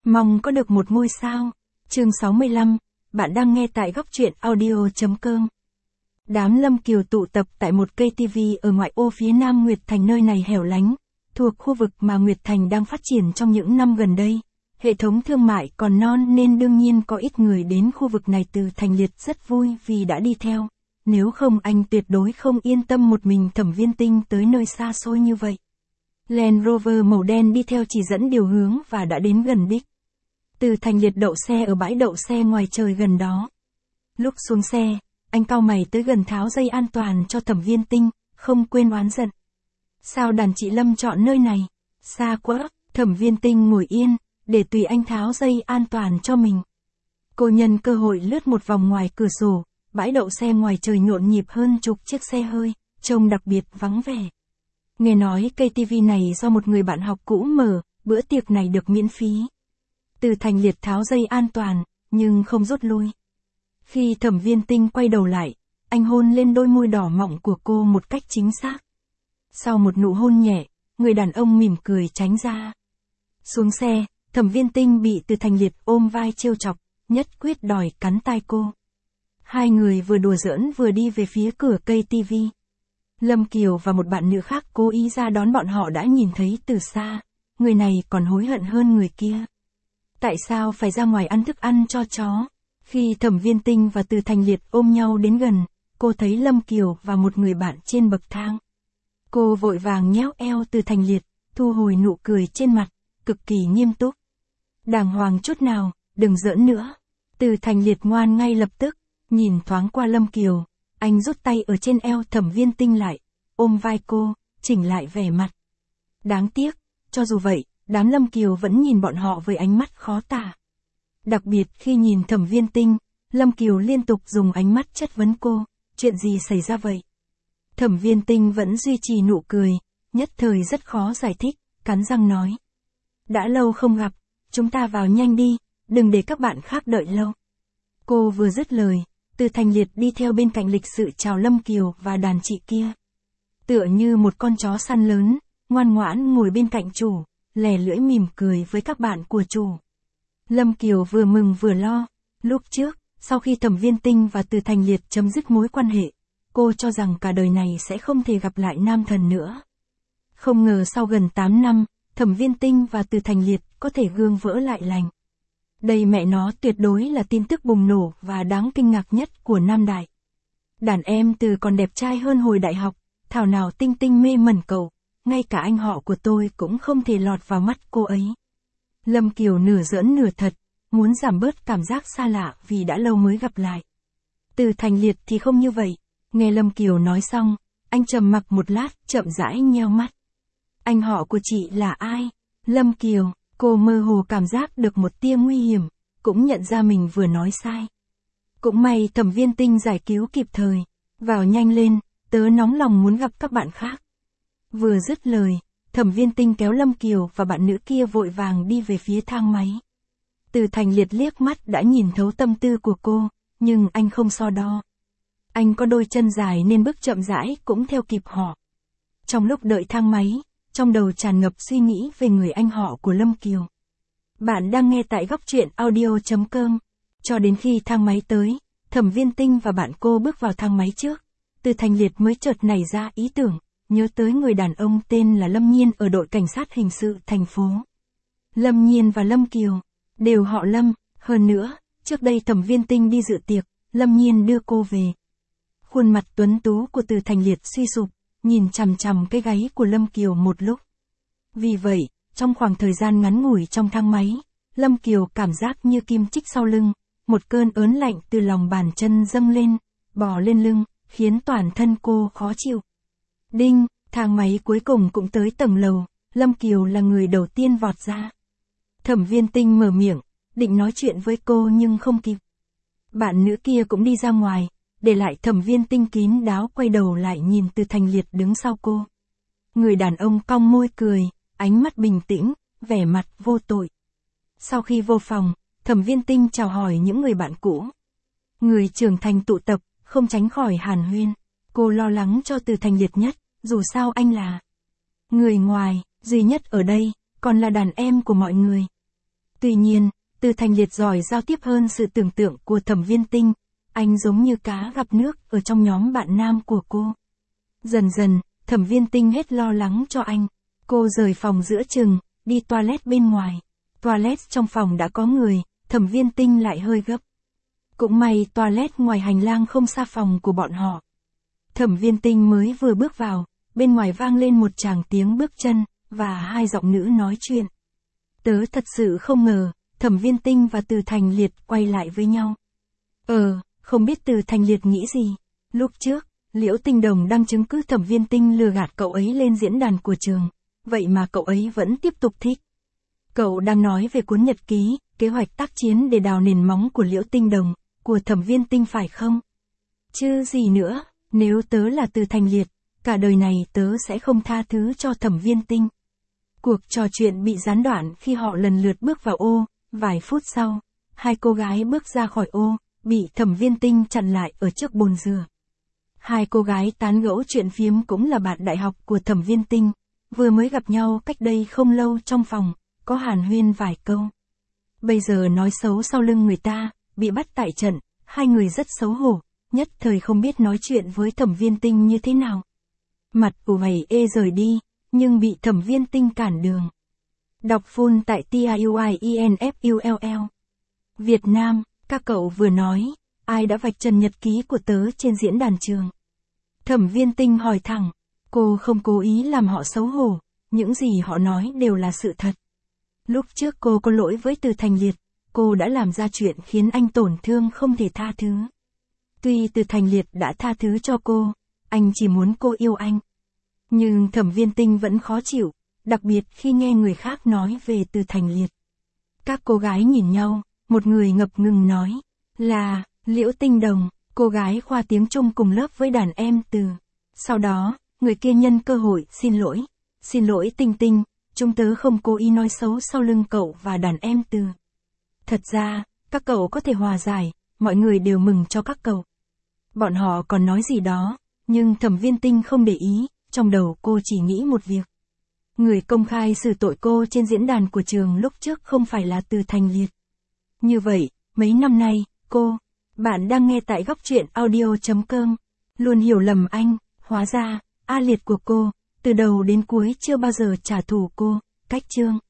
Mong có được một ngôi sao. Chương 65, bạn đang nghe tại góc truyện audio.com. Đám Lâm Kiều tụ tập tại một cây TV ở ngoại ô phía nam Nguyệt Thành, nơi này hẻo lánh, thuộc khu vực mà Nguyệt Thành đang phát triển trong những năm gần đây. Hệ thống thương mại còn non nên đương nhiên có ít người đến khu vực này. Từ Thành Liệt rất vui vì đã đi theo, nếu không anh tuyệt đối không yên tâm một mình Thẩm Viên Tinh tới nơi xa xôi như vậy. Land Rover màu đen đi theo chỉ dẫn điều hướng và đã đến gần đích. Từ Thành Liệt đậu xe ở bãi đậu xe ngoài trời gần đó. Lúc xuống xe, anh cau mày tới gần tháo dây an toàn cho Thẩm Viên Tinh, không quên oán giận. Sao đàn chị Lâm chọn nơi này? Xa quá. Thẩm Viên Tinh ngồi yên, để tùy anh tháo dây an toàn cho mình. Cô nhân cơ hội lướt một vòng ngoài cửa sổ, bãi đậu xe ngoài trời nhộn nhịp hơn chục chiếc xe hơi, trông đặc biệt vắng vẻ. Nghe nói cây TV này do một người bạn học cũ mở, bữa tiệc này được miễn phí. Từ Thành Liệt tháo dây an toàn, nhưng không rút lui. Khi Thẩm Viên Tinh quay đầu lại, anh hôn lên đôi môi đỏ mọng của cô một cách chính xác. Sau một nụ hôn nhẹ, người đàn ông mỉm cười tránh ra. Xuống xe, Thẩm Viên Tinh bị Từ Thành Liệt ôm vai trêu chọc, nhất quyết đòi cắn tai cô. Hai người vừa đùa giỡn vừa đi về phía cửa cây TV. Lâm Kiều và một bạn nữ khác cố ý ra đón bọn họ đã nhìn thấy từ xa. Người này còn hối hận hơn người kia. Tại sao phải ra ngoài ăn thức ăn cho chó? Khi Thẩm Viên Tinh và Từ Thành Liệt ôm nhau đến gần, cô thấy Lâm Kiều và một người bạn trên bậc thang. Cô vội vàng nhéo eo Từ Thành Liệt, thu hồi nụ cười trên mặt, cực kỳ nghiêm túc. Đàng hoàng chút nào, đừng giỡn nữa. Từ Thành Liệt ngoan ngay lập tức, nhìn thoáng qua Lâm Kiều, anh rút tay ở trên eo Thẩm Viên Tinh lại, ôm vai cô, chỉnh lại vẻ mặt. Đáng tiếc, cho dù vậy, đám Lâm Kiều vẫn nhìn bọn họ với ánh mắt khó tả. Đặc biệt khi nhìn Thẩm Viên Tinh, Lâm Kiều liên tục dùng ánh mắt chất vấn cô, chuyện gì xảy ra vậy? Thẩm Viên Tinh vẫn duy trì nụ cười, nhất thời rất khó giải thích, cắn răng nói. Đã lâu không gặp, chúng ta vào nhanh đi, đừng để các bạn khác đợi lâu. Cô vừa dứt lời, Từ Thành Liệt đi theo bên cạnh lịch sự chào Lâm Kiều và đàn chị kia. Tựa như một con chó săn lớn, ngoan ngoãn ngồi bên cạnh chủ, lè lưỡi mỉm cười với các bạn của chủ. Lâm Kiều vừa mừng vừa lo. Lúc trước, sau khi Thẩm Viên Tinh và Từ Thành Liệt chấm dứt mối quan hệ, cô cho rằng cả đời này sẽ không thể gặp lại nam thần nữa. Không ngờ sau gần 8 năm, Thẩm Viên Tinh và Từ Thành Liệt có thể gương vỡ lại lành. Đây mẹ nó tuyệt đối là tin tức bùng nổ và đáng kinh ngạc nhất của Nam Đại. Đàn em Từ còn đẹp trai hơn hồi đại học, thảo nào Tinh Tinh mê mẩn cậu, ngay cả anh họ của tôi cũng không thể lọt vào mắt cô ấy. Lâm Kiều nửa giỡn nửa thật, muốn giảm bớt cảm giác xa lạ vì đã lâu mới gặp lại. Từ Thành Liệt thì không như vậy, nghe Lâm Kiều nói xong, anh trầm mặc một lát, chậm rãi nheo mắt. Anh họ của chị là ai? Lâm Kiều, cô mơ hồ cảm giác được một tia nguy hiểm, cũng nhận ra mình vừa nói sai. Cũng may Thẩm Viên Tinh giải cứu kịp thời, vào nhanh lên, tớ nóng lòng muốn gặp các bạn khác. Vừa dứt lời, Thẩm Viên Tinh kéo Lâm Kiều và bạn nữ kia vội vàng đi về phía thang máy. Từ Thành Liệt liếc mắt đã nhìn thấu tâm tư của cô, nhưng anh không so đo. Anh có đôi chân dài nên bước chậm rãi cũng theo kịp họ. Trong lúc đợi thang máy, trong đầu tràn ngập suy nghĩ về người anh họ của Lâm Kiều. Bạn đang nghe tại góc truyện audio.com. Cho đến khi thang máy tới, Thẩm Viên Tinh và bạn cô bước vào thang máy trước. Từ Thành Liệt mới chợt nảy ra ý tưởng, nhớ tới người đàn ông tên là Lâm Nhiên ở đội cảnh sát hình sự thành phố. Lâm Nhiên và Lâm Kiều đều họ Lâm, hơn nữa, trước đây Thẩm Viên Tinh đi dự tiệc, Lâm Nhiên đưa cô về. Khuôn mặt tuấn tú của Từ Thành Liệt suy sụp, nhìn chằm chằm cái gáy của Lâm Kiều một lúc. Vì vậy, trong khoảng thời gian ngắn ngủi trong thang máy, Lâm Kiều cảm giác như kim chích sau lưng, một cơn ớn lạnh từ lòng bàn chân dâng lên, bò lên lưng, khiến toàn thân cô khó chịu. Đinh, thang máy cuối cùng cũng tới tầng lầu, Lâm Kiều là người đầu tiên vọt ra. Thẩm Viên Tinh mở miệng, định nói chuyện với cô nhưng không kịp. Bạn nữ kia cũng đi ra ngoài, để lại Thẩm Viên Tinh kín đáo quay đầu lại nhìn Từ Thành Liệt đứng sau cô. Người đàn ông cong môi cười, ánh mắt bình tĩnh, vẻ mặt vô tội. Sau khi vô phòng, Thẩm Viên Tinh chào hỏi những người bạn cũ. Người trưởng thành tụ tập, không tránh khỏi hàn huyên. Cô lo lắng cho Từ Thành Liệt nhất, dù sao anh là người ngoài, duy nhất ở đây, còn là đàn em của mọi người. Tuy nhiên, Từ Thành Liệt giỏi giao tiếp hơn sự tưởng tượng của Thẩm Viên Tinh, anh giống như cá gặp nước ở trong nhóm bạn nam của cô. Dần dần, Thẩm Viên Tinh hết lo lắng cho anh. Cô rời phòng giữa chừng, đi toilet bên ngoài. Toilet trong phòng đã có người, Thẩm Viên Tinh lại hơi gấp. Cũng may toilet ngoài hành lang không xa phòng của bọn họ. Thẩm Viên Tinh mới vừa bước vào, bên ngoài vang lên một tràng tiếng bước chân, và hai giọng nữ nói chuyện. Tớ thật sự không ngờ, Thẩm Viên Tinh và Từ Thành Liệt quay lại với nhau. Không biết Từ Thành Liệt nghĩ gì. Lúc trước, Liễu Tinh Đồng đang chứng cứ Thẩm Viên Tinh lừa gạt cậu ấy lên diễn đàn của trường, vậy mà cậu ấy vẫn tiếp tục thích. Cậu đang nói về cuốn nhật ký, kế hoạch tác chiến để đào nền móng của Liễu Tinh Đồng, của Thẩm Viên Tinh phải không? Chứ gì nữa, nếu tớ là Từ Thành Liệt, cả đời này tớ sẽ không tha thứ cho Thẩm Viên Tinh. Cuộc trò chuyện bị gián đoạn khi họ lần lượt bước vào ô, vài phút sau, hai cô gái bước ra khỏi ô, bị Thẩm Viên Tinh chặn lại ở trước bồn rửa. Hai cô gái tán gẫu chuyện phiếm cũng là bạn đại học của Thẩm Viên Tinh, vừa mới gặp nhau cách đây không lâu trong phòng, có hàn huyên vài câu. Bây giờ nói xấu sau lưng người ta, bị bắt tại trận, hai người rất xấu hổ, nhất thời không biết nói chuyện với Thẩm Viên Tinh như thế nào. Mặt ủ mày rời đi, nhưng bị Thẩm Viên Tinh cản đường. Đọc full tại TIUIENFULL. Việt Nam, các cậu vừa nói, ai đã vạch trần nhật ký của tớ trên diễn đàn trường? Thẩm Viên Tinh hỏi thẳng, cô không cố ý làm họ xấu hổ, những gì họ nói đều là sự thật. Lúc trước cô có lỗi với Từ Thành Liệt, cô đã làm ra chuyện khiến anh tổn thương không thể tha thứ. Tuy Từ Thành Liệt đã tha thứ cho cô, anh chỉ muốn cô yêu anh. Nhưng Thẩm Viên Tinh vẫn khó chịu, đặc biệt khi nghe người khác nói về Từ Thành Liệt. Các cô gái nhìn nhau, một người ngập ngừng nói, là Liễu Tinh Đồng, cô gái khoa tiếng Trung cùng lớp với đàn em Từ. Sau đó, người kia nhân cơ hội xin lỗi Tinh Tinh, chúng tớ không cố ý nói xấu sau lưng cậu và đàn em Từ. Thật ra, các cậu có thể hòa giải, mọi người đều mừng cho các cậu. Bọn họ còn nói gì đó, nhưng Thẩm Viên Tinh không để ý, trong đầu cô chỉ nghĩ một việc. Người công khai xử tội cô trên diễn đàn của trường lúc trước không phải là Từ Thành Liệt. Như vậy, mấy năm nay, bạn đang nghe tại góc truyện audio.com, luôn hiểu lầm anh, hóa ra, A Liệt của cô, từ đầu đến cuối chưa bao giờ trả thù cô, cách chương.